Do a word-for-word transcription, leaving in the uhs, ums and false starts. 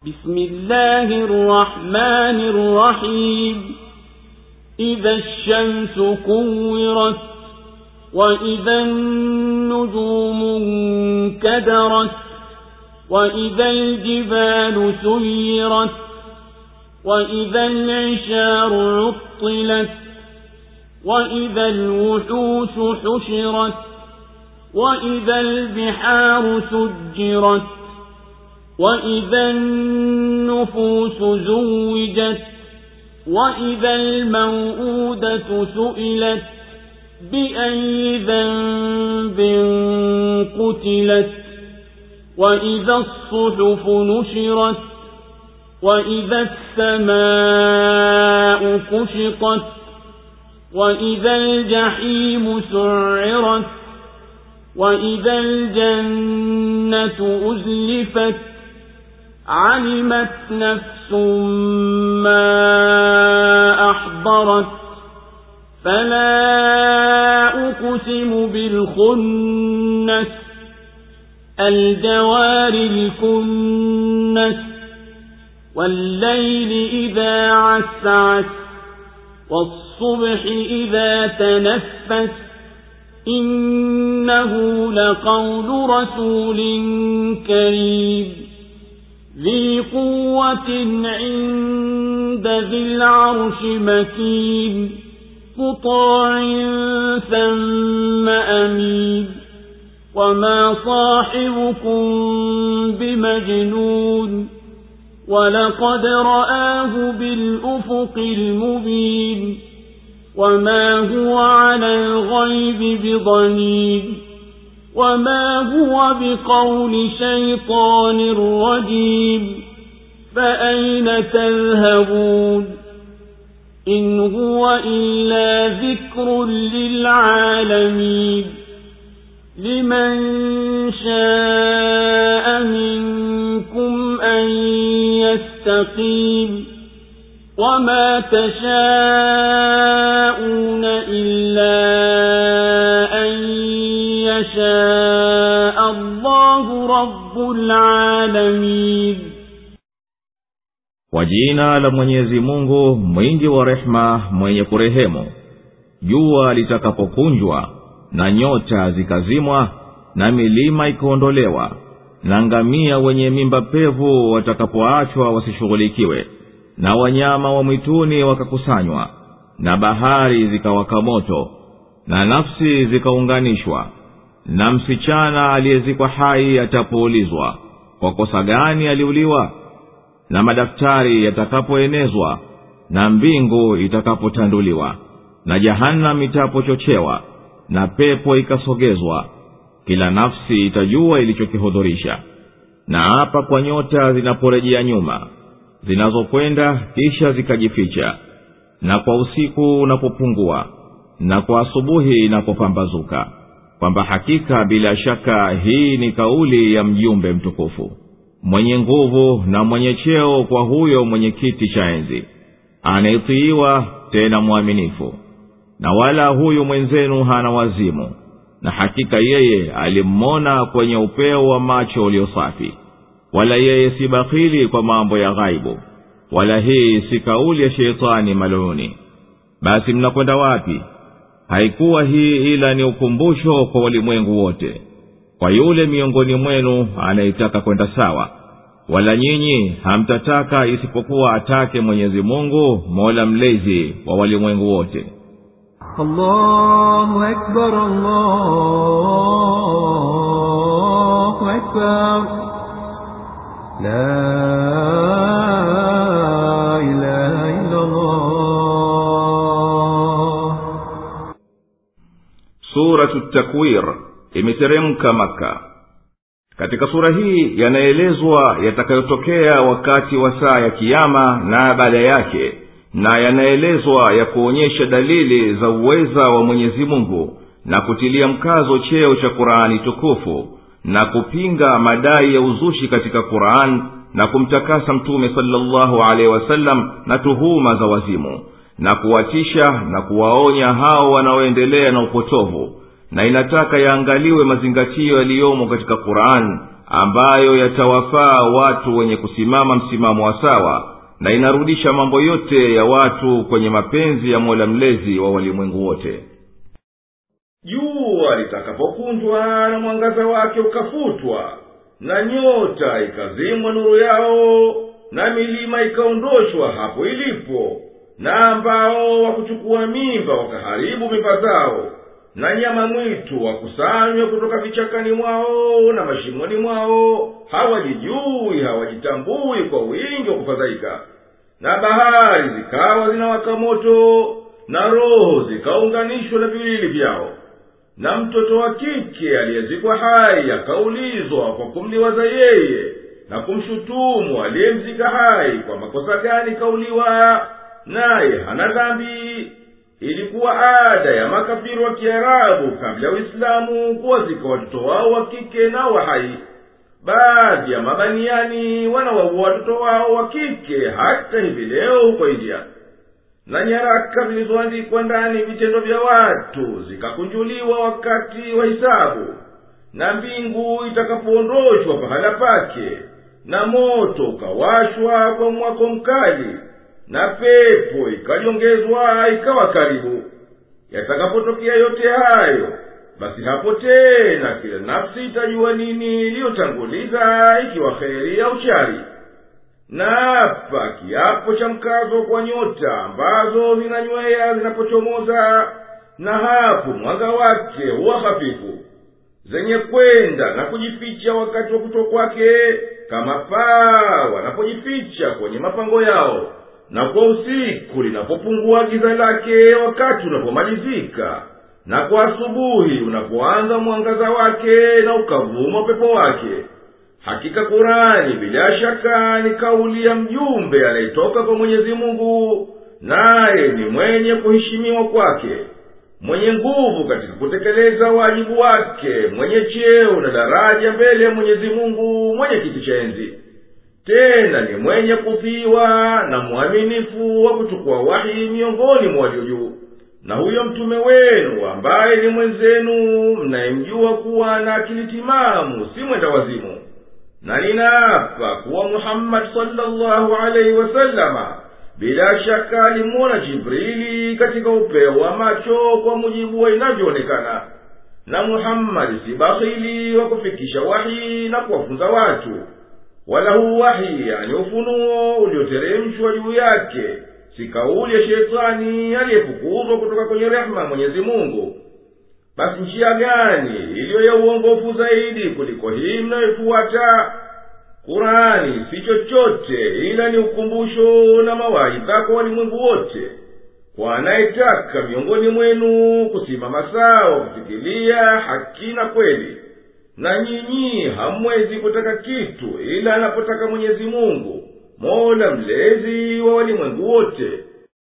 بسم الله الرحمن الرحيم إذا الشمس كورت وإذا النجوم انكدرت وإذا الجبال سيرت وإذا العشار عطلت وإذا الوحوش حشرت وإذا البحار سجرت وإذا النفوس زوجت وإذا الموءودة سئلت بأي ذنب قتلت وإذا الصحف نشرت وإذا السماء كشطت وإذا الجحيم سعرت وإذا الجنة أزلفت علمت نفس ما أحضرت فلا أقسم بالخنس الجوار الكنس والليل إذا عسعس والصبح إذا تنفس إنه لقول رسول كريم ذي قوة عند ذي العرش مكين مطاع ثم أمين وما صاحبكم بمجنون ولقد رآه بالأفق المبين وما هو على الغيب بضنين وما هو بقول شيطان رجيم فأين تذهبون إن هو إلا ذكر للعالمين لمن شاء منكم أن يستقيم وما تشاءون إلا أن يشاء الله رب العالمين. Kwa jina la Mwenyezi Mungu mwingi wa rehema mwenye kurehemu. Jua litakapokunjwa na nyota zikazimwa na milima ikaondolewa na ngamia wenye mimba pevu watakapoachwa wasishughulikiwe na wanyama wa mwituni wakakusanywa na bahari zikawaka moto na nafsi zikaunganishwa na msichana aliyezikwa hai atapoulizwa kwa kosa gani aliuliwa na madaftari yatakapoenezwa na mbingu itakapotanduliwa na jahannam itapochochewa na pepo ikasogezwa kila nafsi itajua ilichokihudhurisha. Na hapa kwa nyota zinaporejea nyuma zinazokwenda kisha zikajificha na kwa usiku unapopungua na kwa asubuhi inapopambazuka kwamba hakika bila shaka hii ni kauli ya mjumbe mtukufu mwenye nguvu na mwenye cheo kwa huyo mwenye kiti cha enzi anayetiiwa tena mwaminifu na wala huyu mwenzenu hana wazimu na hakika yeye alimmona kwenye upeo wa macho uliosafi wala yeye si bakhili kwa mambo ya ghaibu wala hii si kauli ya sheitani maluni. Basi mnakwenda wapi? Haikuwa hii ila ni ukumbusho kwa ulimwengu wote kwa yule miongoni mwenu anayetaka kwenda sawa wala nyinyi hamtataka isipokuwa atake Mwenyezi Mungu Mola mlezi wa walimwengu wote. Allahu Akbar, Allahu Akbar, la ilaha illa Allah. Suratu Takwir imeteremka Maka. Katika sura hii yanaelezwa yatakayotokea wakati wa saa ya kiyama na baada yake, na yanaelezwa ya kuonyesha dalili za uweza wa Mwenyezi Mungu na kutilia mkazo cheo cha Qur'ani tukufu na kupinga madai ya uzushi katika Qur'an na kumtakasa Mtume sallallahu alaihi wasallam na tuhuma za wazimu na kuwatisha na kuwaonya hao wanaoendelea na upotovu. Na inataka yaangaliwe mazingatio yaliyomo katika Qur'an ambayo yatawafaa watu wenye kusimama msimamo wa sawa, na inarudisha mambo yote ya watu kwenye mapenzi ya Mola mlezi wa walimwengu wote. Jua litakapokunjwa na mwangaza wake ukafutwa, na nyota ikazimwa nuru yao, na milima ikaondoshwa hapo ilipo, na ambao wakuchukua mimba wakaharibu mimba zao, na nyama mwitu wakusanywe kutoka vichakani mwao na mashimoni mwao, hawajijui hawajitambui kwa wingi wa kufadhaika, na bahari zikawa zinawaka moto, na roho zikaunganishwa na viwili vyao, na mtoto wa kike aliyezikwa hai akaulizwa kwa kumliwaza yeye na kumshutumu aliyemzika hai kwa makosa gani kauliwa, naye hana dhambi. Ilikuwa ada ya makafiri wa Kiarabu kabla ya Uislamu kuwazika watoto wao wa kike na wa hai. Baadhi ya mabaniani wanawaua watoto wao wa kike hata hivi leo huko India. Na nyaraka zilizoandikwa ndani vitendo vya watu zikakunjuliwa wakati wa hisabu, na mbingu itakapoondoshwa pahala pake, na moto ukawashwa kwa mwako mkali, na pepo ikajongezwa ikawa karibu. Yatakapotokea yote hayo, basi hapo tena kila nafsi itajua nini iliyotanguliza, ikiwa kheri au shari. Na hapa kiapo cha mkazo kwa nyota ambazo zinanywea zinapochomoza, na hapo mwanga wake huwa hafifu, zenye kwenda na kujificha wakati wa kutoka kwake, kama paa wanapojificha kwenye mapango yao, na kwa usiku linapopungua giza lake wakati unapomalizika, na kwa asubuhi unapoanza mwangaza wake na ukavuma pepo wake. Hakika Kurani bila shaka ni kauli ya mjumbe anayetoka kwa Mwenyezi Mungu, naye ni mwenye kuheshimiwa kwake, mwenye nguvu katika kutekeleza wajibu wake, mwenye cheo na daraja mbele ya Mwenyezi Mungu, mwenye kiti cha enzi. Tena ni mwenye kutiiwa na mwaminifu wa kuchukua wahi miongoni mwa walio juu. Na huyo mtume wenu ambaye ni mwenzenu mnayemjua kuwa na akili timamu, si mwenda wazimu. Na ninaapa kuwa Muhammad sallallahu alaihi wasallama bila shaka alimuona Jibrili katika upeo wa macho kwa mujibu wa inavyoonekana. Na Muhammad si bakhili wa kufikisha wahi na kuwafunza watu, wala huu wahi yani ufunuo ulioteremshwa juu yake si kauli ya shetani aliyefukuzwa kutoka kwenye rehema Mwenyezi Mungu. Basi njia gani iliyo ya uongofu zaidi kuliko hii mnayofuata? Kurani si chochote ila ni ukumbusho na mawaidha kwa walimwengu wote, kwa anayetaka miongoni mwenu kusimama sawa kufikiria haki na kweli. Na nyinyi hamwezi kutaka kitu ila anapotaka Mwenyezi Mungu, Mola mlezi wa walimwengu wote.